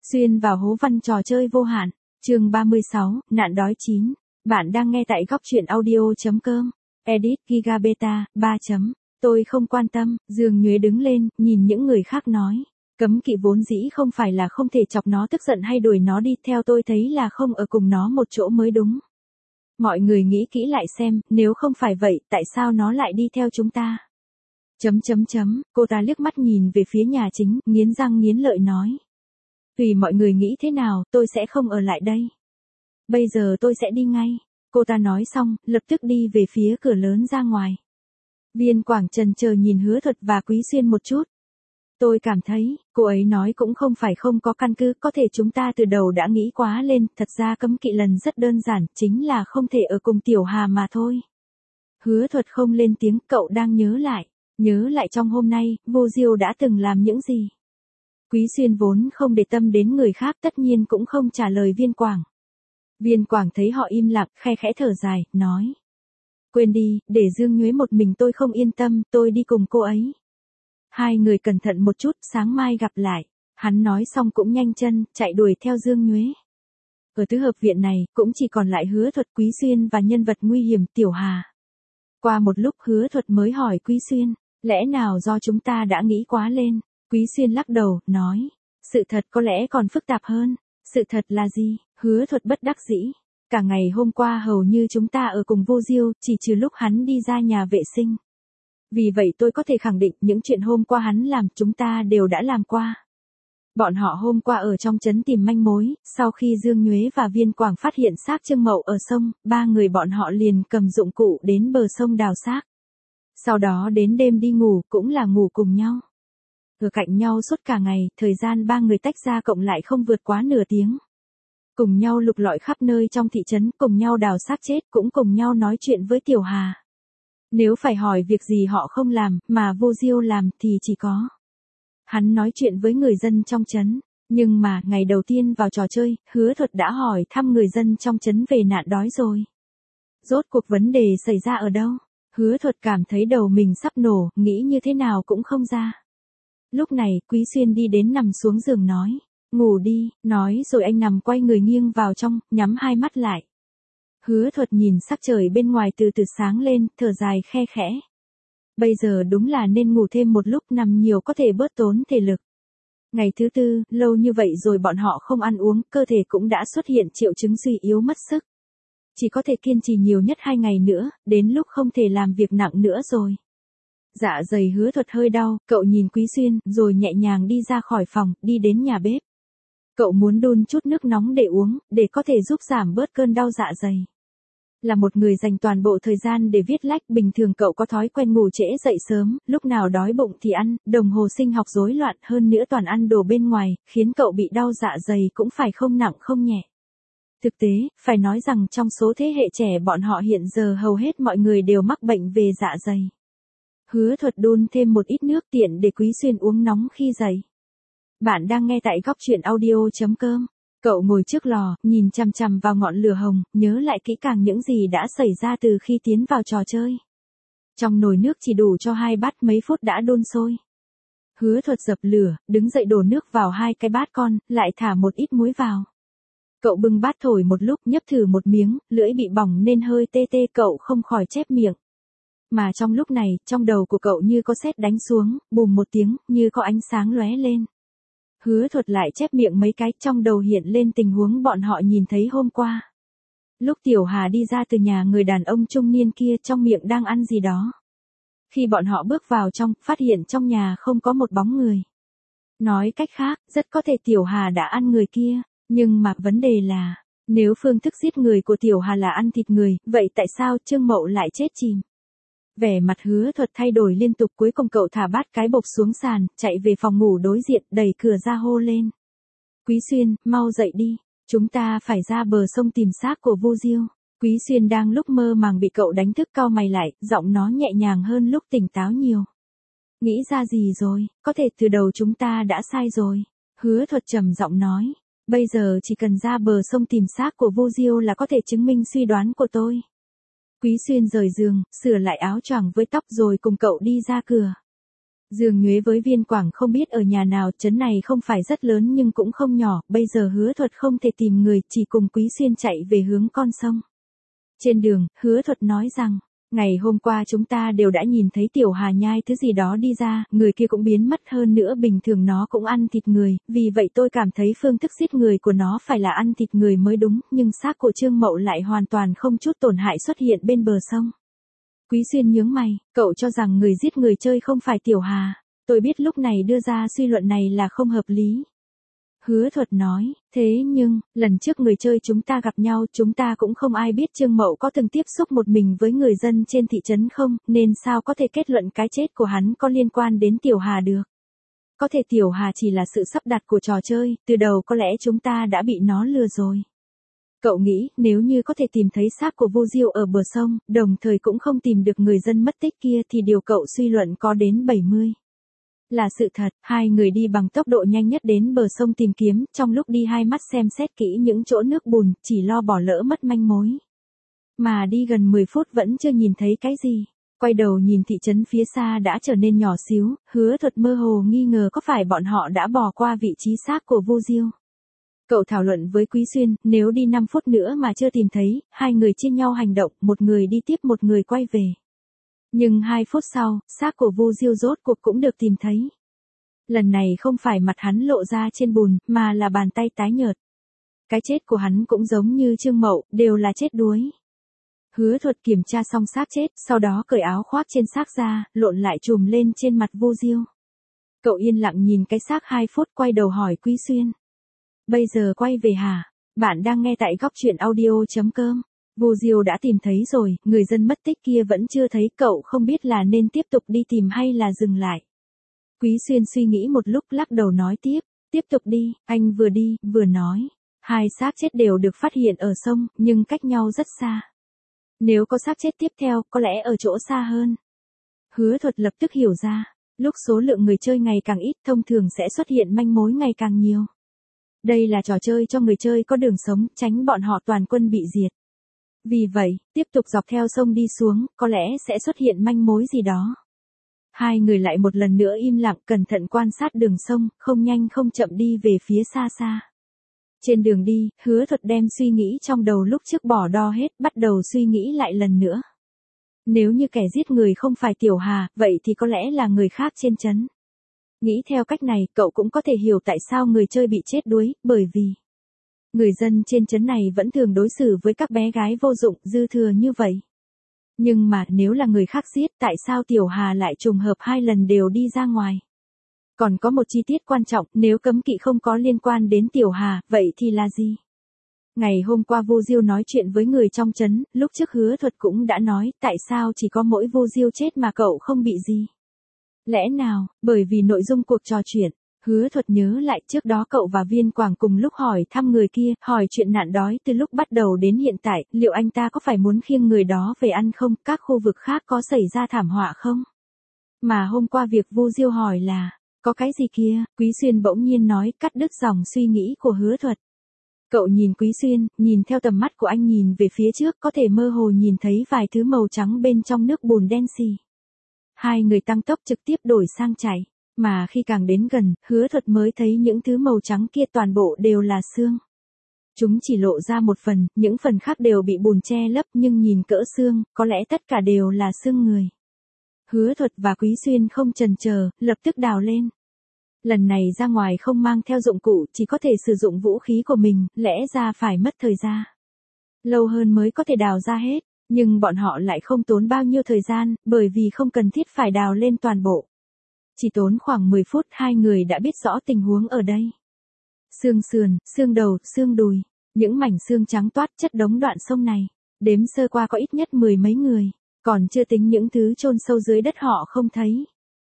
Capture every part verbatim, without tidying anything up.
Xuyên vào hố văn trò chơi vô hạn, chương ba mươi sáu, nạn đói chín. Bạn đang nghe tại góc truyện audio.com. Edit Giga Beta, ba chấm. Tôi không quan tâm, Dương Nhuế đứng lên, nhìn những người khác nói. Cấm kỵ vốn dĩ không phải là không thể chọc nó tức giận hay đuổi nó đi, theo tôi thấy là không ở cùng nó một chỗ mới đúng. Mọi người nghĩ kỹ lại xem, nếu không phải vậy, tại sao nó lại đi theo chúng ta? Chấm chấm chấm, cô ta liếc mắt nhìn về phía nhà chính, nghiến răng nghiến lợi nói. Tùy mọi người nghĩ thế nào, tôi sẽ không ở lại đây. Bây giờ tôi sẽ đi ngay. Cô ta nói xong, lập tức đi về phía cửa lớn ra ngoài. Viên Quảng chần chờ nhìn Hứa Thuật và Quý Xuyên một chút. Tôi cảm thấy, cô ấy nói cũng không phải không có căn cứ, có thể chúng ta từ đầu đã nghĩ quá lên, thật ra cấm kỵ lần rất đơn giản, chính là không thể ở cùng Tiểu Hà mà thôi. Hứa Thuật không lên tiếng, cậu đang nhớ lại, nhớ lại trong hôm nay, Vô Diêu đã từng làm những gì. Quý Xuyên vốn không để tâm đến người khác tất nhiên cũng không trả lời Viên Quảng. Viên Quảng thấy họ im lặng, khe khẽ thở dài, nói. Quên đi, để Dương Nhuế một mình tôi không yên tâm, tôi đi cùng cô ấy. Hai người cẩn thận một chút, sáng mai gặp lại. Hắn nói xong cũng nhanh chân, chạy đuổi theo Dương Nhuế. Ở tứ hợp viện này, cũng chỉ còn lại Hứa Thuật, Quý Xuyên và nhân vật nguy hiểm Tiểu Hà. Qua một lúc Hứa Thuật mới hỏi Quý Xuyên, lẽ nào do chúng ta đã nghĩ quá lên? Quý Xuyên lắc đầu, nói, sự thật có lẽ còn phức tạp hơn. Sự thật là gì? Hứa Thuật bất đắc dĩ. Cả ngày hôm qua hầu như chúng ta ở cùng Vô Diêu, chỉ trừ lúc hắn đi ra nhà vệ sinh. Vì vậy tôi có thể khẳng định những chuyện hôm qua hắn làm chúng ta đều đã làm qua. Bọn họ hôm qua ở trong trấn tìm manh mối, sau khi Dương Nhuế và Viên Quảng phát hiện xác Trương Mậu ở sông, ba người bọn họ liền cầm dụng cụ đến bờ sông đào xác. Sau đó đến đêm đi ngủ cũng là ngủ cùng nhau. Ở cạnh nhau suốt cả ngày, thời gian ba người tách ra cộng lại không vượt quá nửa tiếng. Cùng nhau lục lọi khắp nơi trong thị trấn, cùng nhau đào xác chết, cũng cùng nhau nói chuyện với Tiểu Hà. Nếu phải hỏi việc gì họ không làm, mà Vô Diêu làm thì chỉ có. Hắn nói chuyện với người dân trong trấn, nhưng mà ngày đầu tiên vào trò chơi, Hứa Thuật đã hỏi thăm người dân trong trấn về nạn đói rồi. Rốt cuộc vấn đề xảy ra ở đâu? Hứa Thuật cảm thấy đầu mình sắp nổ, nghĩ như thế nào cũng không ra. Lúc này, Quý Xuyên đi đến nằm xuống giường nói, ngủ đi, nói rồi anh nằm quay người nghiêng vào trong, nhắm hai mắt lại. Hứa Thuật nhìn sắc trời bên ngoài từ từ sáng lên, thở dài khe khẽ. Bây giờ đúng là nên ngủ thêm một lúc, nằm nhiều có thể bớt tốn thể lực. Ngày thứ tư, lâu như vậy rồi bọn họ không ăn uống, cơ thể cũng đã xuất hiện triệu chứng suy yếu mất sức. Chỉ có thể kiên trì nhiều nhất hai ngày nữa, đến lúc không thể làm việc nặng nữa rồi. Dạ dày Hứa Thuật hơi đau, cậu nhìn Quý Xuyên, rồi nhẹ nhàng đi ra khỏi phòng, đi đến nhà bếp. Cậu muốn đun chút nước nóng để uống, để có thể giúp giảm bớt cơn đau dạ dày. Là một người dành toàn bộ thời gian để viết lách, bình thường cậu có thói quen ngủ trễ dậy sớm, lúc nào đói bụng thì ăn, đồng hồ sinh học rối loạn, hơn nữa toàn ăn đồ bên ngoài, khiến cậu bị đau dạ dày cũng phải không nặng không nhẹ. Thực tế, phải nói rằng trong số thế hệ trẻ bọn họ hiện giờ hầu hết mọi người đều mắc bệnh về dạ dày. Hứa Thuật đun thêm một ít nước tiện để Quý Xuyên uống nóng khi dậy. Bạn đang nghe tại góc truyện audio.com. Cậu ngồi trước lò, nhìn chằm chằm vào ngọn lửa hồng, nhớ lại kỹ càng những gì đã xảy ra từ khi tiến vào trò chơi. Trong nồi nước chỉ đủ cho hai bát, mấy phút đã đun sôi. Hứa Thuật dập lửa, đứng dậy đổ nước vào hai cái bát con, lại thả một ít muối vào. Cậu bưng bát thổi một lúc, nhấp thử một miếng, lưỡi bị bỏng nên hơi tê tê, cậu không khỏi chép miệng. Mà trong lúc này, trong đầu của cậu như có sét đánh xuống, bùm một tiếng, như có ánh sáng lóe lên. Hứa Thuật lại chép miệng mấy cái, trong đầu hiện lên tình huống bọn họ nhìn thấy hôm qua. Lúc Tiểu Hà đi ra từ nhà người đàn ông trung niên kia, trong miệng đang ăn gì đó. Khi bọn họ bước vào trong, phát hiện trong nhà không có một bóng người. Nói cách khác, rất có thể Tiểu Hà đã ăn người kia, nhưng mà vấn đề là, nếu phương thức giết người của Tiểu Hà là ăn thịt người, vậy tại sao Trương Mậu lại chết chìm? Vẻ mặt Hứa Thuật thay đổi liên tục, cuối cùng cậu thả bát cái bộc xuống sàn, chạy về phòng ngủ đối diện, đẩy cửa ra hô lên. Quý Xuyên, mau dậy đi, chúng ta phải ra bờ sông tìm xác của Vô Diêu. Quý Xuyên đang lúc mơ màng bị cậu đánh thức, cau mày lại, giọng nó nhẹ nhàng hơn lúc tỉnh táo nhiều. Nghĩ ra gì rồi, có thể từ đầu chúng ta đã sai rồi. Hứa Thuật trầm giọng nói, bây giờ chỉ cần ra bờ sông tìm xác của Vô Diêu là có thể chứng minh suy đoán của tôi. Quý Xuyên rời giường, sửa lại áo choàng với tóc rồi cùng cậu đi ra cửa. Dương Nhuế với Viên Quảng không biết ở nhà nào, trấn này không phải rất lớn nhưng cũng không nhỏ, bây giờ Hứa Thuật không thể tìm người, chỉ cùng Quý Xuyên chạy về hướng con sông. Trên đường, Hứa Thuật nói rằng, ngày hôm qua chúng ta đều đã nhìn thấy Tiểu Hà nhai thứ gì đó đi ra, người kia cũng biến mất, hơn nữa bình thường nó cũng ăn thịt người, vì vậy tôi cảm thấy phương thức giết người của nó phải là ăn thịt người mới đúng, nhưng xác của Trương Mậu lại hoàn toàn không chút tổn hại xuất hiện bên bờ sông. Quý Xuyên nhướng mày, cậu cho rằng người giết người chơi không phải Tiểu Hà. Tôi biết lúc này đưa ra suy luận này là không hợp lý. Hứa Thuật nói, thế nhưng, lần trước người chơi chúng ta gặp nhau, chúng ta cũng không ai biết Trương Mậu có từng tiếp xúc một mình với người dân trên thị trấn không, nên sao có thể kết luận cái chết của hắn có liên quan đến Tiểu Hà được. Có thể Tiểu Hà chỉ là sự sắp đặt của trò chơi, từ đầu có lẽ chúng ta đã bị nó lừa rồi. Cậu nghĩ, nếu như có thể tìm thấy xác của Vu Diêu ở bờ sông, đồng thời cũng không tìm được người dân mất tích kia thì điều cậu suy luận có đến bảy mươi. Là sự thật, hai người đi bằng tốc độ nhanh nhất đến bờ sông tìm kiếm, trong lúc đi hai mắt xem xét kỹ những chỗ nước bùn, chỉ lo bỏ lỡ mất manh mối. Mà đi gần mười phút vẫn chưa nhìn thấy cái gì. Quay đầu nhìn thị trấn phía xa đã trở nên nhỏ xíu, Hứa Thuật mơ hồ nghi ngờ có phải bọn họ đã bỏ qua vị trí xác của Vu Diêu. Cậu thảo luận với Quý Xuyên, nếu đi năm phút nữa mà chưa tìm thấy, hai người chia nhau hành động, một người đi tiếp một người quay về. Nhưng hai phút sau, xác của Vu Diêu rốt cuộc cũng được tìm thấy. Lần này không phải mặt hắn lộ ra trên bùn, mà là bàn tay tái nhợt. Cái chết của hắn cũng giống như Trương Mậu, đều là chết đuối. Hứa Thuật kiểm tra xong xác chết, sau đó cởi áo khoác trên xác ra, lộn lại trùm lên trên mặt Vu Diêu. Cậu yên lặng nhìn cái xác hai phút, quay đầu hỏi Quý Xuyên. Bây giờ quay về hả? Bạn đang nghe tại góc truyện audio chấm com. Vu Diêu đã tìm thấy rồi, người dân mất tích kia vẫn chưa thấy, cậu không biết là nên tiếp tục đi tìm hay là dừng lại. Quý Xuyên suy nghĩ một lúc lắc đầu nói tiếp, tiếp tục đi, anh vừa đi, vừa nói. Hai xác chết đều được phát hiện ở sông, nhưng cách nhau rất xa. Nếu có xác chết tiếp theo, có lẽ ở chỗ xa hơn. Hứa Thuật lập tức hiểu ra, lúc số lượng người chơi ngày càng ít, thông thường sẽ xuất hiện manh mối ngày càng nhiều. Đây là trò chơi cho người chơi có đường sống, tránh bọn họ toàn quân bị diệt. Vì vậy, tiếp tục dọc theo sông đi xuống, có lẽ sẽ xuất hiện manh mối gì đó. Hai người lại một lần nữa im lặng, cẩn thận quan sát đường sông, không nhanh không chậm đi về phía xa xa. Trên đường đi, Hứa Thuật đem suy nghĩ trong đầu lúc trước bỏ đo hết, bắt đầu suy nghĩ lại lần nữa. Nếu như kẻ giết người không phải Tiểu Hà, vậy thì có lẽ là người khác trên trấn. Nghĩ theo cách này, cậu cũng có thể hiểu tại sao người chơi bị chết đuối, bởi vì người dân trên trấn này vẫn thường đối xử với các bé gái vô dụng, dư thừa như vậy. Nhưng mà nếu là người khác giết, tại sao Tiểu Hà lại trùng hợp hai lần đều đi ra ngoài? Còn có một chi tiết quan trọng, nếu cấm kỵ không có liên quan đến Tiểu Hà, vậy thì là gì? Ngày hôm qua Vu Diêu nói chuyện với người trong trấn, lúc trước Hứa Thuật cũng đã nói, tại sao chỉ có mỗi Vu Diêu chết mà cậu không bị gì? Lẽ nào, bởi vì nội dung cuộc trò chuyện, Hứa Thuật nhớ lại trước đó cậu và Viên Quảng cùng lúc hỏi thăm người kia, hỏi chuyện nạn đói từ lúc bắt đầu đến hiện tại, liệu anh ta có phải muốn khiêng người đó về ăn không, các khu vực khác có xảy ra thảm họa không? Mà hôm qua việc Vu Diêu hỏi là, có cái gì kia, Quý Xuyên bỗng nhiên nói, cắt đứt dòng suy nghĩ của Hứa Thuật. Cậu nhìn Quý Xuyên, nhìn theo tầm mắt của anh nhìn về phía trước, có thể mơ hồ nhìn thấy vài thứ màu trắng bên trong nước bùn đen xì. Hai người tăng tốc trực tiếp đổi sang chạy, mà khi càng đến gần, Hứa Thuật mới thấy những thứ màu trắng kia toàn bộ đều là xương. Chúng chỉ lộ ra một phần, những phần khác đều bị bùn che lấp, nhưng nhìn cỡ xương, có lẽ tất cả đều là xương người. Hứa Thuật và Quý Xuyên không chần chờ, lập tức đào lên. Lần này ra ngoài không mang theo dụng cụ, chỉ có thể sử dụng vũ khí của mình, lẽ ra phải mất thời gian lâu hơn mới có thể đào ra hết, nhưng bọn họ lại không tốn bao nhiêu thời gian, bởi vì không cần thiết phải đào lên toàn bộ. Chỉ tốn khoảng mười phút, hai người đã biết rõ tình huống ở đây. Xương sườn, xương đầu, xương đùi, những mảnh xương trắng toát chất đống đoạn sông này, đếm sơ qua có ít nhất mười mấy người, còn chưa tính những thứ chôn sâu dưới đất họ không thấy.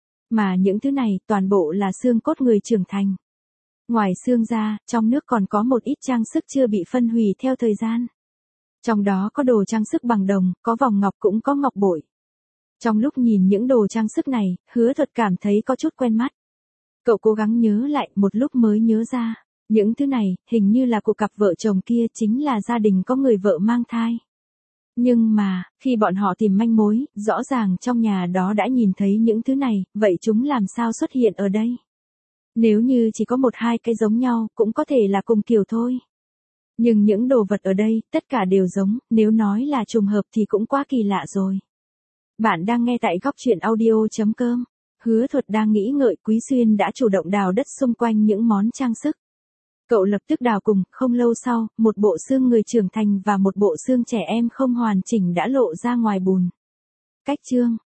Mà những thứ này toàn bộ là xương cốt người trưởng thành. Ngoài xương ra, trong nước còn có một ít trang sức chưa bị phân hủy theo thời gian. Trong đó có đồ trang sức bằng đồng, có vòng ngọc cũng có ngọc bội. Trong lúc nhìn những đồ trang sức này, Hứa Thuật cảm thấy có chút quen mắt. Cậu cố gắng nhớ lại, một lúc mới nhớ ra. Những thứ này, hình như là của cặp vợ chồng kia, chính là gia đình có người vợ mang thai. Nhưng mà, khi bọn họ tìm manh mối, rõ ràng trong nhà đó đã nhìn thấy những thứ này, vậy chúng làm sao xuất hiện ở đây? Nếu như chỉ có một hai cái giống nhau, cũng có thể là cùng kiểu thôi. Nhưng những đồ vật ở đây, tất cả đều giống, nếu nói là trùng hợp thì cũng quá kỳ lạ rồi. Bạn đang nghe tại góc chuyện audio chấm com. Hứa Thuật đang nghĩ ngợi, Quý Xuyên đã chủ động đào đất xung quanh những món trang sức. Cậu lập tức đào cùng, không lâu sau, một bộ xương người trưởng thành và một bộ xương trẻ em không hoàn chỉnh đã lộ ra ngoài bùn. Cách chương,